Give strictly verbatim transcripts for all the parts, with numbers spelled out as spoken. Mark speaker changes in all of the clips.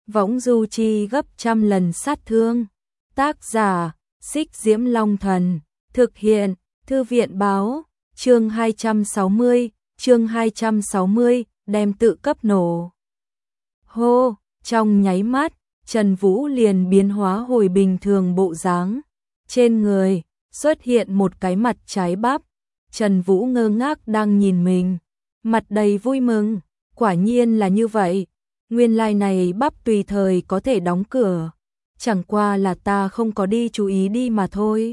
Speaker 1: võng du chi gấp trăm lần sát thương. Tác giả, Xích Diễm Long Thần, thực hiện, Thư viện báo, chương hai trăm sáu mươi, chương hai trăm sáu mươi, đem tự cấp nổ. Hô, trong nháy mắt, Trần Vũ liền biến hóa hồi bình thường bộ dáng. Trên người, xuất hiện một cái mặt trái bắp. Trần Vũ ngơ ngác đang nhìn mình, mặt đầy vui mừng, quả nhiên là như vậy. Nguyên lai này bắp tùy thời có thể đóng cửa, chẳng qua là ta không có đi chú ý đi mà thôi.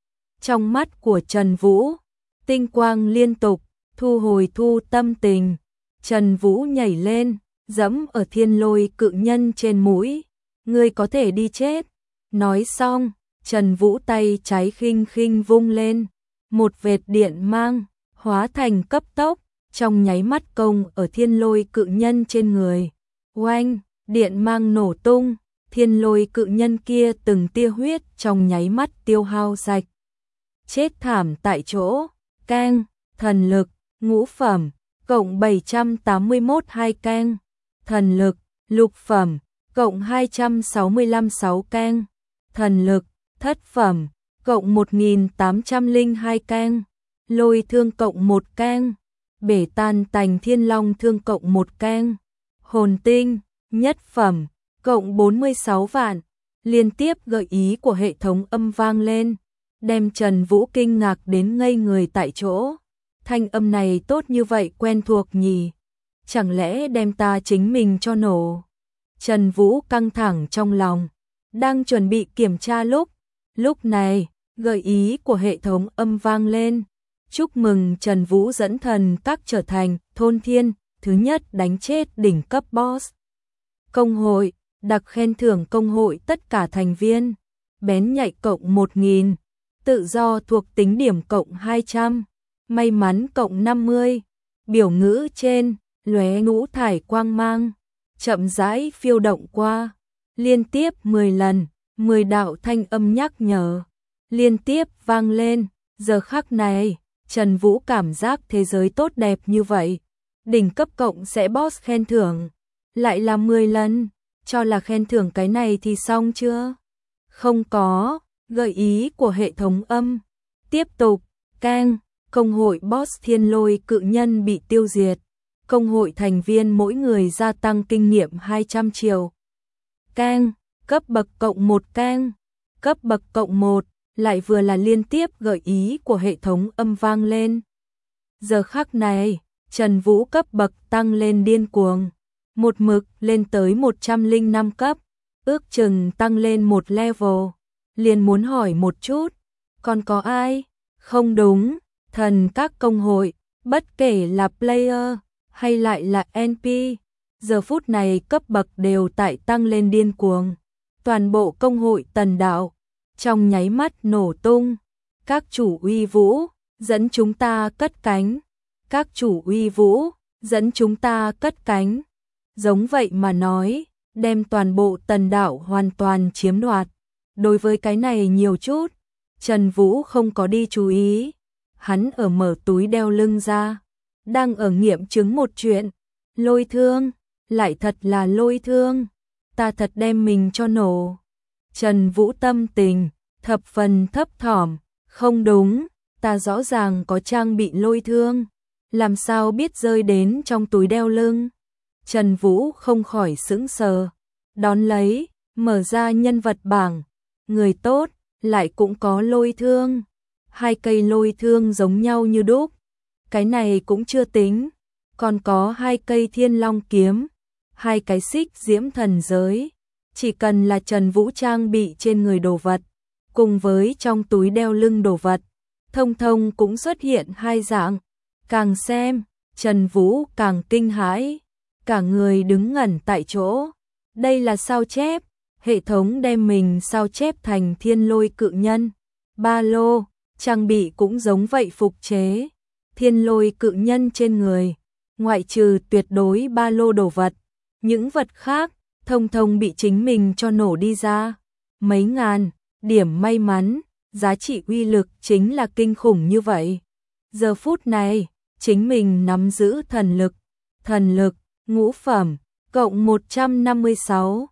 Speaker 1: Trong mắt của Trần Vũ, tinh quang liên tục, thu hồi thu tâm tình. Trần Vũ nhảy lên, dẫm ở Thiên Lôi Cự Nhân trên mũi. Ngươi có thể đi chết. Nói xong, Trần Vũ tay trái khinh khinh vung lên, một vệt điện mang, hóa thành cấp tốc, trong nháy mắt công ở Thiên Lôi Cự Nhân trên người. Oanh, điện mang nổ tung, Thiên Lôi Cự Nhân kia từng tia huyết trong nháy mắt tiêu hao sạch. Chết thảm tại chỗ. Keng, thần lực, ngũ phẩm, cộng bảy trăm tám mươi mốt hai keng. Thần lực, lục phẩm, cộng hai trăm sáu mươi lăm sáu keng. Thần lực, thất phẩm, cộng một nghìn tám trăm lẻ hai keng. Lôi thương cộng một keng. Bể tan tành thiên long thương cộng một keng. Hồn tinh, nhất phẩm, cộng bốn mươi sáu vạn. Liên tiếp gợi ý của hệ thống âm vang lên, đem Trần Vũ kinh ngạc đến ngây người tại chỗ. Thanh âm này tốt như vậy quen thuộc nhỉ? Chẳng lẽ đem ta chính mình cho nổ? Trần Vũ căng thẳng trong lòng, đang chuẩn bị kiểm tra lúc. Lúc này, gợi ý của hệ thống âm vang lên. Chúc mừng Trần Vũ dẫn thần các trở thành thôn thiên, thứ nhất đánh chết đỉnh cấp boss. Công hội, đặc khen thưởng công hội tất cả thành viên. Bén nhạy cộng một nghìn. Tự do thuộc tính điểm cộng hai trăm. May mắn cộng năm mươi. Biểu ngữ trên, lóe ngũ thải quang mang, chậm rãi phiêu động qua. Liên tiếp mười lần, mười đạo thanh âm nhắc nhở liên tiếp vang lên. Giờ khắc này, Trần Vũ cảm giác thế giới tốt đẹp như vậy. Đỉnh cấp cộng sẽ boss khen thưởng, lại là mười lần, cho là khen thưởng cái này thì xong chưa? Không có, gợi ý của hệ thống âm. Tiếp tục, keng, công hội boss Thiên Lôi Cự Nhân bị tiêu diệt. Công hội thành viên mỗi người gia tăng kinh nghiệm hai trăm triệu. Keng, cấp bậc cộng một keng, cấp bậc cộng một, lại vừa là liên tiếp gợi ý của hệ thống âm vang lên. Giờ khắc này, Trần Vũ cấp bậc tăng lên điên cuồng, một mực lên tới một trăm lẻ năm cấp, ước chừng tăng lên một level. Liền muốn hỏi một chút, còn có ai? Không đúng, thần các công hội, bất kể là player hay lại là en pê, giờ phút này cấp bậc đều tại tăng lên điên cuồng. Toàn bộ công hội Tần Đạo trong nháy mắt nổ tung. Các chủ uy vũ, dẫn chúng ta cất cánh. Các chủ uy vũ, dẫn chúng ta cất cánh. Giống vậy mà nói, đem toàn bộ Tần Đạo hoàn toàn chiếm đoạt. Đối với cái này nhiều chút, Trần Vũ không có đi chú ý. Hắn ở mở túi đeo lưng ra, đang ở nghiệm chứng một chuyện. Lôi thương, lại thật là lôi thương. Ta thật đem mình cho nổ. Trần Vũ tâm tình thập phần thấp thỏm, không đúng, ta rõ ràng có trang bị lôi thương, làm sao biết rơi đến trong túi đeo lưng? Trần Vũ không khỏi sững sờ, đón lấy, mở ra nhân vật bảng, người tốt, lại cũng có lôi thương. Hai cây lôi thương giống nhau như đúc. Cái này cũng chưa tính, còn có hai cây Thiên Long kiếm, hai cái xích diễm thần giới. Chỉ cần là Trần Vũ trang bị trên người đồ vật, cùng với trong túi đeo lưng đồ vật, thông thông cũng xuất hiện hai dạng. Càng xem, Trần Vũ càng kinh hãi, cả người đứng ngẩn tại chỗ. Đây là sao chép, hệ thống đem mình sao chép thành Thiên Lôi Cự Nhân. Ba lô, trang bị cũng giống vậy phục chế. Thiên Lôi Cự Nhân trên người, ngoại trừ tuyệt đối ba lô đồ vật, những vật khác thông thông bị chính mình cho nổ đi ra. Mấy ngàn điểm may mắn, giá trị uy lực chính là kinh khủng như vậy. Giờ phút này, chính mình nắm giữ thần lực. Thần lực, ngũ phẩm, cộng một trăm năm mươi sáu.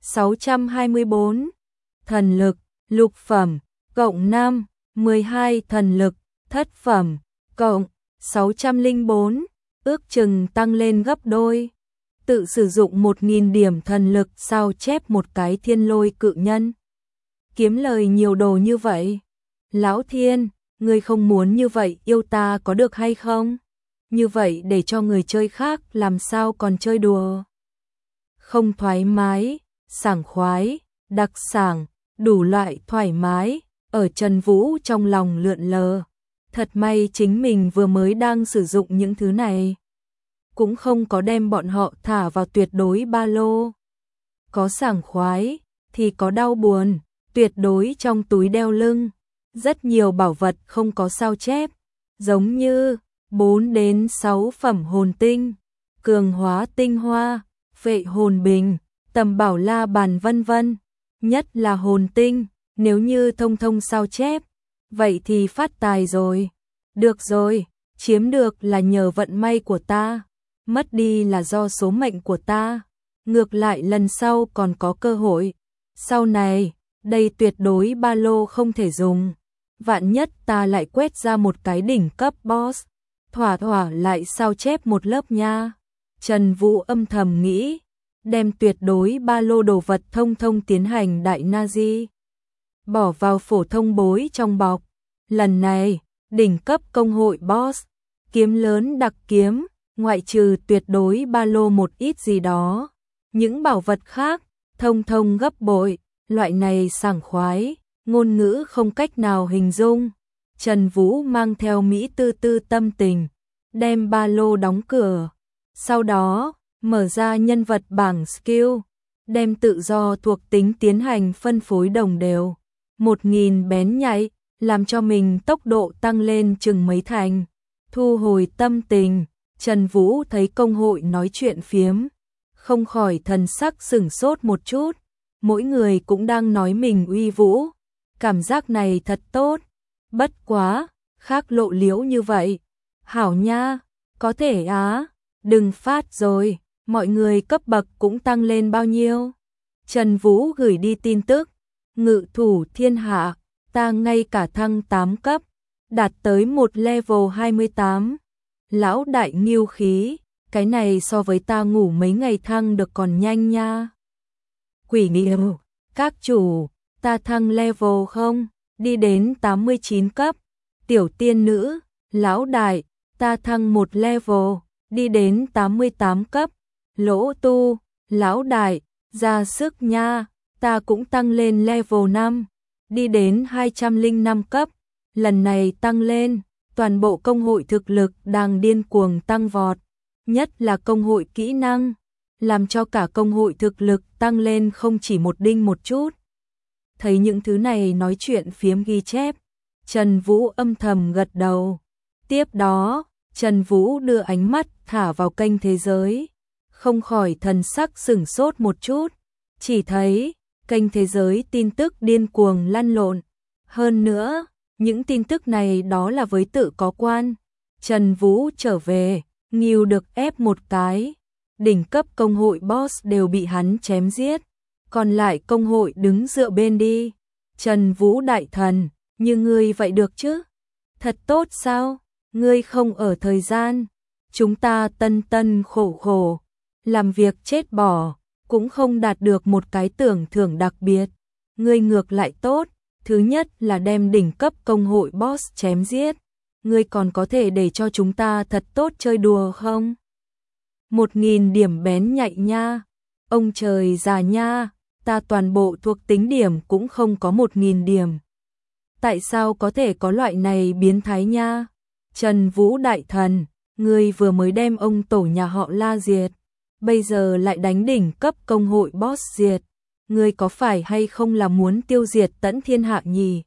Speaker 1: sáu trăm hai mươi bốn. Thần lực, lục phẩm, cộng năm, mười hai thần lực, thất phẩm, cộng sáu trăm lẻ bốn, ước chừng tăng lên gấp đôi. Tự sử dụng một nghìn điểm thần lực sao chép một cái thiên lôi cự nhân. Kiếm lời nhiều đồ như vậy. Lão Thiên, ngươi không muốn như vậy yêu ta có được hay không? Như vậy để cho người chơi khác làm sao còn chơi đùa. Không thoải mái, sảng khoái, đặc sảng, đủ loại thoải mái, ở Trần Vũ trong lòng lượn lờ. Thật may chính mình vừa mới đang sử dụng những thứ này. Cũng không có đem bọn họ thả vào tuyệt đối ba lô. Có sảng khoái, thì có đau buồn, tuyệt đối trong túi đeo lưng. Rất nhiều bảo vật không có sao chép, giống như bốn đến sáu phẩm hồn tinh, cường hóa tinh hoa, phệ hồn bình, tầm bảo la bàn vân vân. Nhất là hồn tinh, nếu như thông thông sao chép, vậy thì phát tài rồi. Được rồi, chiếm được là nhờ vận may của ta, mất đi là do số mệnh của ta. Ngược lại lần sau còn có cơ hội. Sau này, đây tuyệt đối ba lô không thể dùng. Vạn nhất ta lại quét ra một cái đỉnh cấp boss, thỏa thỏa lại sao chép một lớp nha. Trần Vũ âm thầm nghĩ, đem tuyệt đối ba lô đồ vật thông thông tiến hành đại Nazi. Bỏ vào phổ thông bối trong bọc. Lần này, đỉnh cấp công hội boss, kiếm lớn đặc kiếm, ngoại trừ tuyệt đối ba lô một ít gì đó. Những bảo vật khác, thông thông gấp bội, loại này sảng khoái, ngôn ngữ không cách nào hình dung. Trần Vũ mang theo Mỹ tư tư tâm tình, đem ba lô đóng cửa. Sau đó, mở ra nhân vật bảng skill, đem tự do thuộc tính tiến hành phân phối đồng đều. Một nghìn bén nhạy, làm cho mình tốc độ tăng lên chừng mấy thành. Thu hồi tâm tình, Trần Vũ thấy công hội nói chuyện phiếm, không khỏi thần sắc sửng sốt một chút. Mỗi người cũng đang nói mình uy vũ, cảm giác này thật tốt. Bất quá, khác lộ liễu như vậy. Hảo nha, có thể á, đừng phát rồi, mọi người cấp bậc cũng tăng lên bao nhiêu. Trần Vũ gửi đi tin tức, ngự thủ thiên hạ, ta ngay cả thăng tám cấp, đạt tới một level hai mươi tám. Lão đại nghiêu khí, cái này so với ta ngủ mấy ngày thăng được còn nhanh nha. Quỷ nghiêu, các chủ, ta thăng level không, đi đến tám mươi chín cấp. Tiểu tiên nữ, lão đại, ta thăng một level, đi đến tám mươi tám cấp. Lỗ tu, lão đại, ra sức nha, ta cũng tăng lên level năm, đi đến hai trăm lẻ năm cấp. Lần này tăng lên, toàn bộ công hội thực lực đang điên cuồng tăng vọt, nhất là công hội kỹ năng, làm cho cả công hội thực lực tăng lên không chỉ một đinh một chút. Thấy những thứ này nói chuyện phiếm ghi chép, Trần Vũ âm thầm gật đầu. Tiếp đó, Trần Vũ đưa ánh mắt thả vào kênh thế giới, không khỏi thần sắc sửng sốt một chút, chỉ thấy kênh thế giới tin tức điên cuồng lăn lộn. Hơn nữa, những tin tức này đó là với tự có quan. Trần Vũ trở về, Nghiêu được ép một cái, đỉnh cấp công hội boss đều bị hắn chém giết, còn lại công hội đứng dựa bên đi. Trần Vũ đại thần, như ngươi vậy được chứ? Thật tốt sao? Ngươi không ở thời gian, chúng ta tân tân khổ khổ, làm việc chết bỏ, cũng không đạt được một cái tưởng thưởng đặc biệt. Ngươi ngược lại tốt, thứ nhất là đem đỉnh cấp công hội boss chém giết. Ngươi còn có thể để cho chúng ta thật tốt chơi đùa không? Một nghìn điểm bén nhạy nha, ông trời già nha, ta toàn bộ thuộc tính điểm cũng không có một nghìn điểm. Tại sao có thể có loại này biến thái nha? Trần Vũ đại thần, ngươi vừa mới đem ông tổ nhà họ La diệt, bây giờ lại đánh đỉnh cấp công hội boss diệt. Ngươi có phải hay không là muốn tiêu diệt tẫn thiên hạ nhỉ?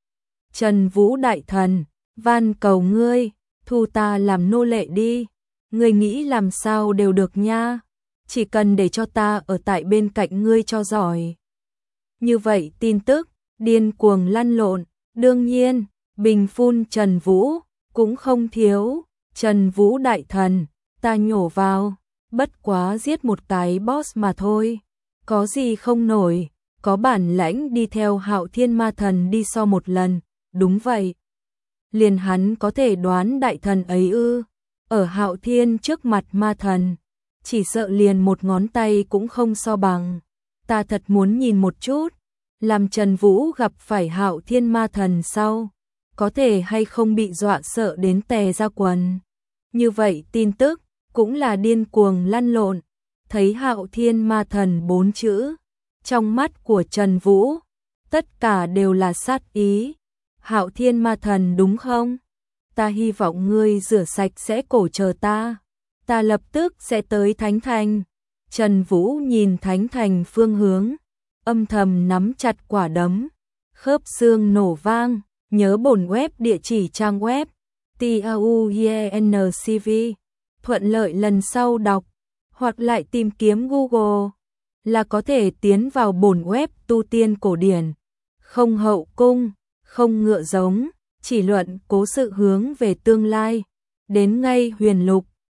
Speaker 1: Trần Vũ đại thần, van cầu ngươi, thu ta làm nô lệ đi. Ngươi nghĩ làm sao đều được nha, chỉ cần để cho ta ở tại bên cạnh ngươi cho giỏi. Như vậy tin tức điên cuồng lăn lộn, đương nhiên, bình phun Trần Vũ cũng không thiếu. Trần Vũ đại thần, ta nhổ vào, bất quá giết một cái boss mà thôi. Có gì không nổi, có bản lãnh đi theo Hạo Thiên Ma Thần đi so một lần, đúng vậy. Liền hắn có thể đoán đại thần ấy ư, ở Hạo Thiên trước mặt ma thần, chỉ sợ liền một ngón tay cũng không so bằng. Ta thật muốn nhìn một chút, làm Trần Vũ gặp phải Hạo Thiên Ma Thần sau, có thể hay không bị dọa sợ đến tè ra quần. Như vậy tin tức, cũng là điên cuồng lăn lộn, thấy Hạo Thiên Ma Thần bốn chữ, trong mắt của Trần Vũ, tất cả đều là sát ý. Hạo Thiên Ma Thần đúng không? Ta hy vọng ngươi rửa sạch sẽ cổ chờ ta. Ta lập tức sẽ tới Thánh Thành. Trần Vũ nhìn Thánh Thành phương hướng, âm thầm nắm chặt quả đấm, khớp xương nổ vang, nhớ bổn web địa chỉ trang web tauyencv, thuận lợi lần sau đọc, hoặc lại tìm kiếm Google, là có thể tiến vào bổn web tu tiên cổ điển, không hậu cung, không ngựa giống, chỉ luận cố sự hướng về tương lai, đến ngay huyền lục.